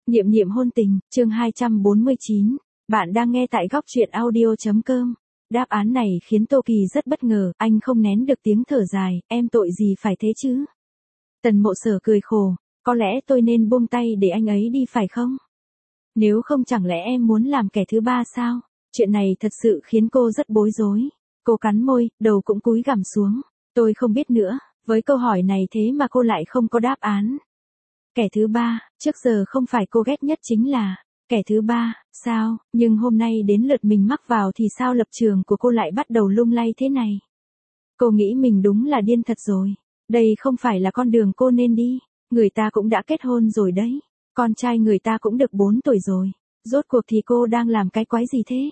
Niệm niệm hôn tình, chương 249. Bạn đang nghe tại góc truyện audio.com. Đáp án này khiến Tô Kỳ rất bất ngờ, anh không nén được tiếng thở dài, em tội gì phải thế chứ? Tần Mộ Sở cười khổ, có lẽ tôi nên buông tay để anh ấy đi phải không? Nếu không chẳng lẽ em muốn làm kẻ thứ ba sao? Chuyện này thật sự khiến cô rất bối rối. Cô cắn môi, đầu cũng cúi gằm xuống. Tôi không biết nữa, với câu hỏi này thế mà cô lại không có đáp án. Kẻ thứ ba, trước giờ không phải cô ghét nhất chính là kẻ thứ ba, sao, nhưng hôm nay đến lượt mình mắc vào thì sao lập trường của cô lại bắt đầu lung lay thế này? Cô nghĩ mình đúng là điên thật rồi. Đây không phải là con đường cô nên đi. Người ta cũng đã kết hôn rồi đấy. Con trai người ta cũng được 4 tuổi rồi. Rốt cuộc thì cô đang làm cái quái gì thế?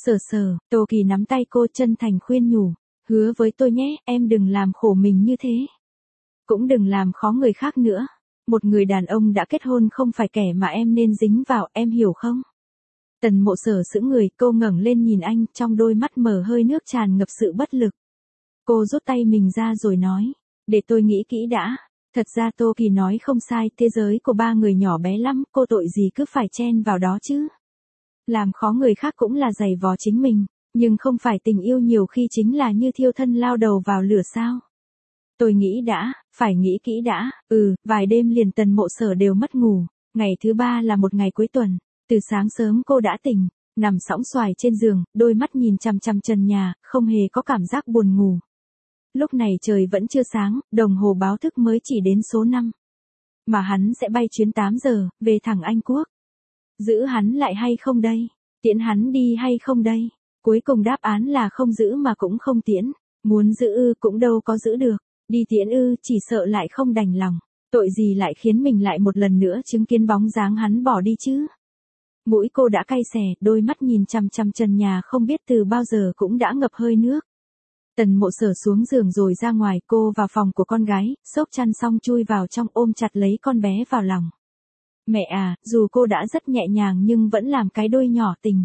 Tô Kỳ nắm tay cô chân thành khuyên nhủ. Hứa với tôi nhé, em đừng làm khổ mình như thế. Cũng đừng làm khó người khác nữa. Một người đàn ông đã kết hôn không phải kẻ mà em nên dính vào, em hiểu không? Tần Mộ Sở sững người, cô ngẩng lên nhìn anh, trong đôi mắt mở hơi nước tràn ngập sự bất lực. Cô rút tay mình ra rồi nói, để tôi nghĩ kỹ đã. Thật ra Tô Kỳ nói không sai, thế giới của ba người nhỏ bé lắm, cô tội gì cứ phải chen vào đó chứ. Làm khó người khác cũng là giày vò chính mình, nhưng không phải tình yêu nhiều khi chính là như thiêu thân lao đầu vào lửa sao. Tôi nghĩ đã, phải nghĩ kỹ đã, vài đêm liền Tần Mộ Sở đều mất ngủ. Ngày thứ ba là một ngày cuối tuần, từ sáng sớm cô đã tỉnh, nằm sõng xoài trên giường, đôi mắt nhìn chằm chằm trần nhà, không hề có cảm giác buồn ngủ. Lúc này trời vẫn chưa sáng, đồng hồ báo thức mới chỉ đến số 5. Mà hắn sẽ bay chuyến 8 giờ, về thẳng Anh Quốc. Giữ hắn lại hay không đây? Tiễn hắn đi hay không đây? Cuối cùng đáp án là không giữ mà cũng không tiễn. Muốn giữ cũng đâu có giữ được. Đi tiễn chỉ sợ lại không đành lòng. Tội gì lại khiến mình lại một lần nữa chứng kiến bóng dáng hắn bỏ đi chứ? Mũi cô đã cay xè, đôi mắt nhìn chằm chằm trần nhà không biết từ bao giờ cũng đã ngập hơi nước. Tần Mộ Sở xuống giường rồi ra ngoài, cô vào phòng của con gái, xốc chăn xong chui vào trong ôm chặt lấy con bé vào lòng. Mẹ à, dù cô đã rất nhẹ nhàng nhưng vẫn làm cái đôi nhỏ tình.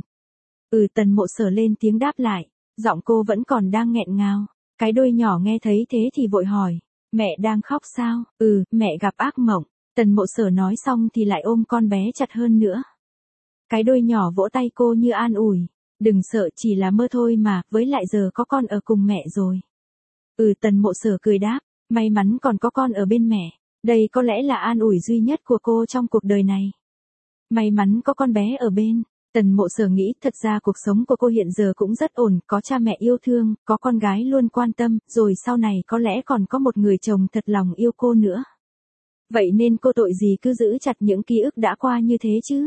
Tần Mộ Sở lên tiếng đáp lại, giọng cô vẫn còn đang nghẹn ngào. Cái đôi nhỏ nghe thấy thế thì vội hỏi, mẹ đang khóc sao? Mẹ gặp ác mộng. Tần Mộ Sở nói xong thì lại ôm con bé chặt hơn nữa. Cái đôi nhỏ vỗ tay cô như an ủi, đừng sợ, chỉ là mơ thôi mà, với lại giờ có con ở cùng mẹ rồi. Tần Mộ Sở cười đáp, may mắn còn có con ở bên mẹ. Đây có lẽ là an ủi duy nhất của cô trong cuộc đời này. May mắn có con bé ở bên. Tần Mộ Sở nghĩ thật ra cuộc sống của cô hiện giờ cũng rất ổn, có cha mẹ yêu thương, có con gái luôn quan tâm, rồi sau này có lẽ còn có một người chồng thật lòng yêu cô nữa. Vậy nên cô tội gì cứ giữ chặt những ký ức đã qua như thế chứ?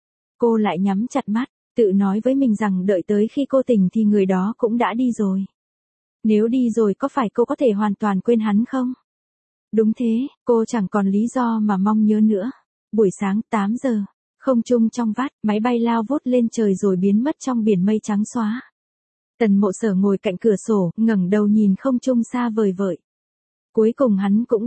Cô lại nhắm chặt mắt, tự nói với mình rằng đợi tới khi cô tỉnh thì người đó cũng đã đi rồi. Nếu đi rồi có phải cô có thể hoàn toàn quên hắn không? Đúng thế, cô chẳng còn lý do mà mong nhớ nữa. Buổi sáng 8 giờ. Không trung trong vắt, máy bay lao vút lên trời rồi biến mất trong biển mây trắng xóa. Tần Mộ Sở ngồi cạnh cửa sổ, ngẩng đầu nhìn không trung xa vời vợi. Cuối cùng hắn cũng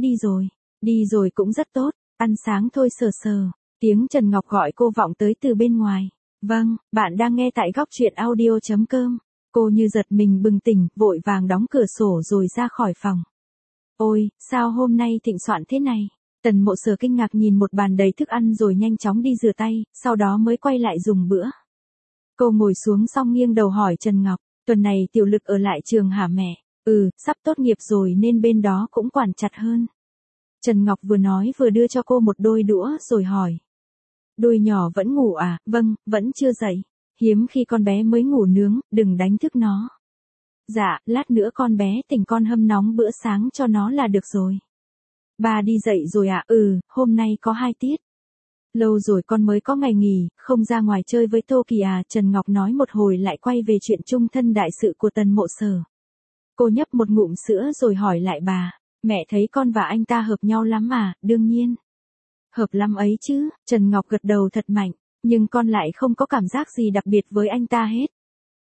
đi rồi cũng rất tốt, ăn sáng thôi Sở. Tiếng Trần Ngọc gọi cô vọng tới từ bên ngoài. Vâng, bạn đang nghe tại góc truyện audio.com. Cô như giật mình bừng tỉnh, vội vàng đóng cửa sổ rồi ra khỏi phòng. Ôi, sao hôm nay thịnh soạn thế này? Tần Mộ Sở kinh ngạc nhìn một bàn đầy thức ăn rồi nhanh chóng đi rửa tay, sau đó mới quay lại dùng bữa. Cô ngồi xuống xong nghiêng đầu hỏi Trần Ngọc, tuần này Tiểu Lực ở lại trường hả mẹ? Sắp tốt nghiệp rồi nên bên đó cũng quản chặt hơn. Trần Ngọc vừa nói vừa đưa cho cô một đôi đũa rồi hỏi. Đôi nhỏ vẫn ngủ à? Vâng, vẫn chưa dậy. Hiếm khi con bé mới ngủ nướng, đừng đánh thức nó. Dạ, lát nữa con bé tỉnh con hâm nóng bữa sáng cho nó là được rồi. Bà đi dậy rồi à? Hôm nay có 2 tiết. Lâu rồi con mới có ngày nghỉ, không ra ngoài chơi với Tô Kỳ à? Trần Ngọc nói một hồi lại quay về chuyện chung thân đại sự của Tần Mộ Sở. Cô nhấp một ngụm sữa rồi hỏi lại bà, mẹ thấy con và anh ta hợp nhau lắm à? Đương nhiên. Hợp lắm ấy chứ, Trần Ngọc gật đầu thật mạnh, nhưng con lại không có cảm giác gì đặc biệt với anh ta hết.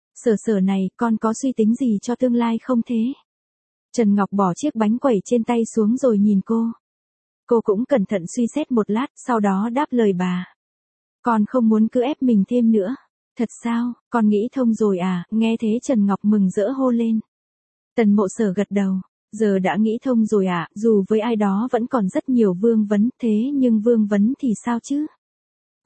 Sở này, con có suy tính gì cho tương lai không thế? Trần Ngọc bỏ chiếc bánh quẩy trên tay xuống rồi nhìn cô. Cô cũng cẩn thận suy xét một lát, sau đó đáp lời bà. Con không muốn cứ ép mình thêm nữa. Thật sao, con nghĩ thông rồi à? Nghe thế Trần Ngọc mừng rỡ hô lên. Tần Mộ Sở gật đầu. Giờ đã nghĩ thông rồi à? Dù với ai đó vẫn còn rất nhiều vương vấn, thế nhưng vương vấn thì sao chứ?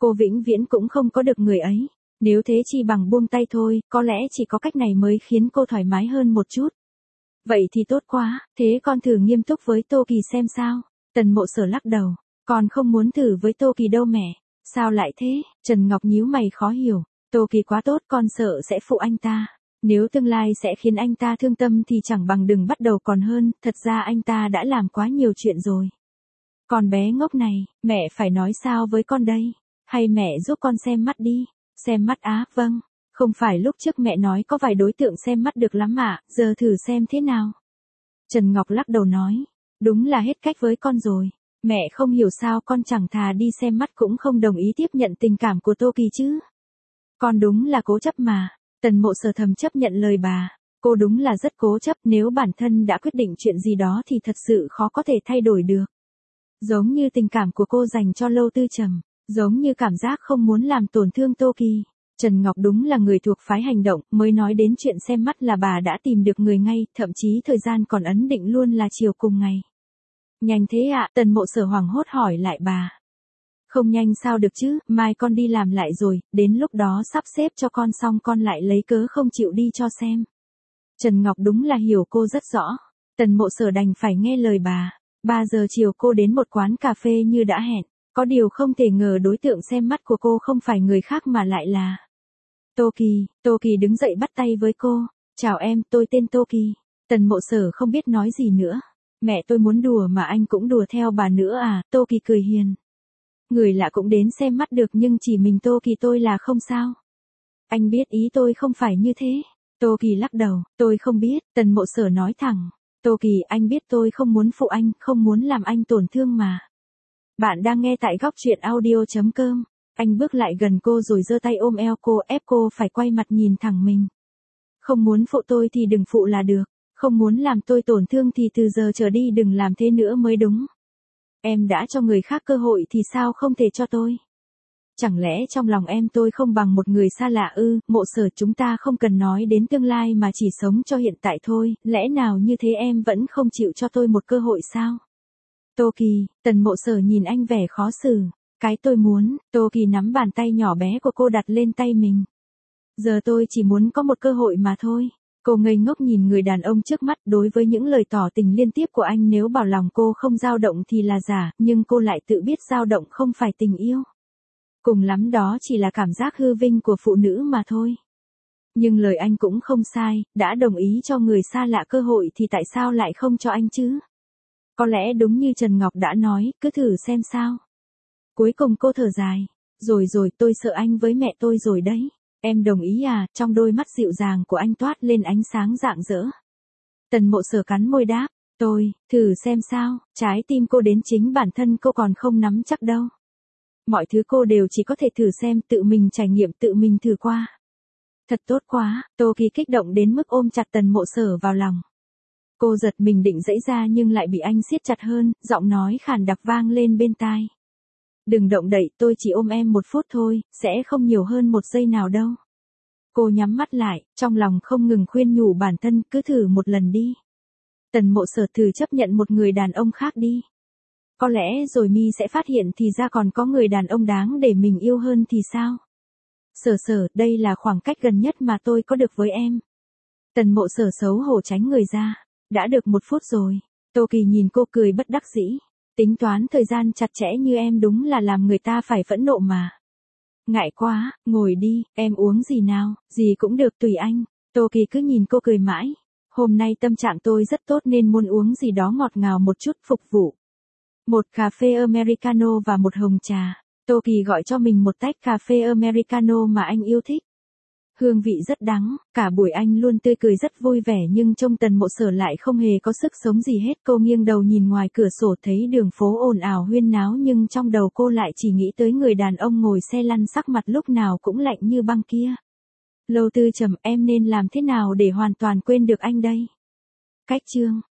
Cô vĩnh viễn cũng không có được người ấy. Nếu thế chi bằng buông tay thôi, có lẽ chỉ có cách này mới khiến cô thoải mái hơn một chút. Vậy thì tốt quá, thế con thử nghiêm túc với Tô Kỳ xem sao. Tần Mộ Sở lắc đầu, con không muốn thử với Tô Kỳ đâu mẹ. Sao lại thế? Trần Ngọc nhíu mày khó hiểu. Tô Kỳ quá tốt, con sợ sẽ phụ anh ta. Nếu tương lai sẽ khiến anh ta thương tâm thì chẳng bằng đừng bắt đầu còn hơn, thật ra anh ta đã làm quá nhiều chuyện rồi. Con bé ngốc này, mẹ phải nói sao với con đây? Hay mẹ giúp con xem mắt đi. Xem mắt á, vâng. Không phải lúc trước mẹ nói có vài đối tượng xem mắt được lắm ạ, giờ thử xem thế nào. Trần Ngọc lắc đầu nói, đúng là hết cách với con rồi. Mẹ không hiểu sao con chẳng thà đi xem mắt cũng không đồng ý tiếp nhận tình cảm của Tô Kỳ chứ. Con đúng là cố chấp mà. Tần Mộ Sở thầm chấp nhận lời bà. Cô đúng là rất cố chấp, nếu bản thân đã quyết định chuyện gì đó thì thật sự khó có thể thay đổi được. Giống như tình cảm của cô dành cho Lâu Tư Trầm, giống như cảm giác không muốn làm tổn thương Tô Kỳ. Trần Ngọc đúng là người thuộc phái hành động, mới nói đến chuyện xem mắt là bà đã tìm được người ngay, thậm chí thời gian còn ấn định luôn là chiều cùng ngày. Nhanh thế ạ, Tần Mộ Sở hoảng hốt hỏi lại bà. Không nhanh sao được chứ, mai con đi làm lại rồi, đến lúc đó sắp xếp cho con xong con lại lấy cớ không chịu đi cho xem. Trần Ngọc đúng là hiểu cô rất rõ. Tần Mộ Sở đành phải nghe lời bà. 3 giờ chiều cô đến một quán cà phê như đã hẹn. Có điều không thể ngờ đối tượng xem mắt của cô không phải người khác mà lại là Tô Kỳ. Tô Kỳ đứng dậy bắt tay với cô. Chào em, tôi tên Tô Kỳ. Tần Mộ Sở không biết nói gì nữa. Mẹ tôi muốn đùa mà anh cũng đùa theo bà nữa à, Tô Kỳ cười hiền. Người lạ cũng đến xem mắt được nhưng chỉ mình Tô Kỳ tôi là không sao. Anh biết ý tôi không phải như thế. Tô Kỳ lắc đầu, tôi không biết, Tần Mộ Sở nói thẳng. Tô Kỳ, anh biết tôi không muốn phụ anh, không muốn làm anh tổn thương mà. Bạn đang nghe tại góc truyện audio.com. Anh bước lại gần cô rồi giơ tay ôm eo cô, ép cô phải quay mặt nhìn thẳng mình. Không muốn phụ tôi thì đừng phụ là được. Không muốn làm tôi tổn thương thì từ giờ trở đi đừng làm thế nữa mới đúng. Em đã cho người khác cơ hội thì sao không thể cho tôi? Chẳng lẽ trong lòng em tôi không bằng một người xa lạ ư? Mộ Sở, chúng ta không cần nói đến tương lai mà chỉ sống cho hiện tại thôi, lẽ nào như thế em vẫn không chịu cho tôi một cơ hội sao? Tô Kỳ, Tần Mộ Sở nhìn anh vẻ khó xử. Cái tôi muốn, Tô Kỳ nắm bàn tay nhỏ bé của cô đặt lên tay mình. Giờ tôi chỉ muốn có một cơ hội mà thôi. Cô ngây ngốc nhìn người đàn ông trước mắt, đối với những lời tỏ tình liên tiếp của anh nếu bảo lòng cô không dao động thì là giả, nhưng cô lại tự biết dao động không phải tình yêu. Cùng lắm đó chỉ là cảm giác hư vinh của phụ nữ mà thôi. Nhưng lời anh cũng không sai, đã đồng ý cho người xa lạ cơ hội thì tại sao lại không cho anh chứ? Có lẽ đúng như Trần Ngọc đã nói, cứ thử xem sao. Cuối cùng cô thở dài. Rồi tôi sợ anh với mẹ tôi rồi đấy. Em đồng ý à? Trong đôi mắt dịu dàng của anh toát lên ánh sáng rạng rỡ. Tần Mộ Sở cắn môi đáp. Thử xem sao, trái tim cô đến chính bản thân cô còn không nắm chắc đâu. Mọi thứ cô đều chỉ có thể thử xem, tự mình trải nghiệm, tự mình thử qua. Thật tốt quá, Tô Kỳ kích động đến mức ôm chặt Tần Mộ Sở vào lòng. Cô giật mình định giãy ra nhưng lại bị anh siết chặt hơn, giọng nói khàn đặc vang lên bên tai. Đừng động đậy, tôi chỉ ôm em 1 phút thôi, sẽ không nhiều hơn 1 giây nào đâu. Cô nhắm mắt lại, trong lòng không ngừng khuyên nhủ bản thân, cứ thử một lần đi. Tần Mộ Sở, thử chấp nhận một người đàn ông khác đi. Có lẽ rồi mi sẽ phát hiện thì ra còn có người đàn ông đáng để mình yêu hơn thì sao? Sở, đây là khoảng cách gần nhất mà tôi có được với em. Tần Mộ Sở xấu hổ tránh người ra. Đã được 1 phút rồi. Tô Kỳ nhìn cô cười bất đắc dĩ. Tính toán thời gian chặt chẽ như em đúng là làm người ta phải phẫn nộ mà. Ngại quá, ngồi đi, em uống gì nào, gì cũng được tùy anh. Tô Kỳ cứ nhìn cô cười mãi. Hôm nay tâm trạng tôi rất tốt nên muốn uống gì đó ngọt ngào một chút phục vụ. 1 cà phê Americano và 1 hồng trà. Tô Kỳ gọi cho mình 1 tách cà phê Americano mà anh yêu thích. Hương vị rất đắng, cả buổi anh luôn tươi cười rất vui vẻ nhưng trông Tần Mộ Sở lại không hề có sức sống gì hết. Cô nghiêng đầu nhìn ngoài cửa sổ thấy đường phố ồn ào huyên náo nhưng trong đầu cô lại chỉ nghĩ tới người đàn ông ngồi xe lăn sắc mặt lúc nào cũng lạnh như băng kia. Lâu Tư Trầm, em nên làm thế nào để hoàn toàn quên được anh đây? Cách chương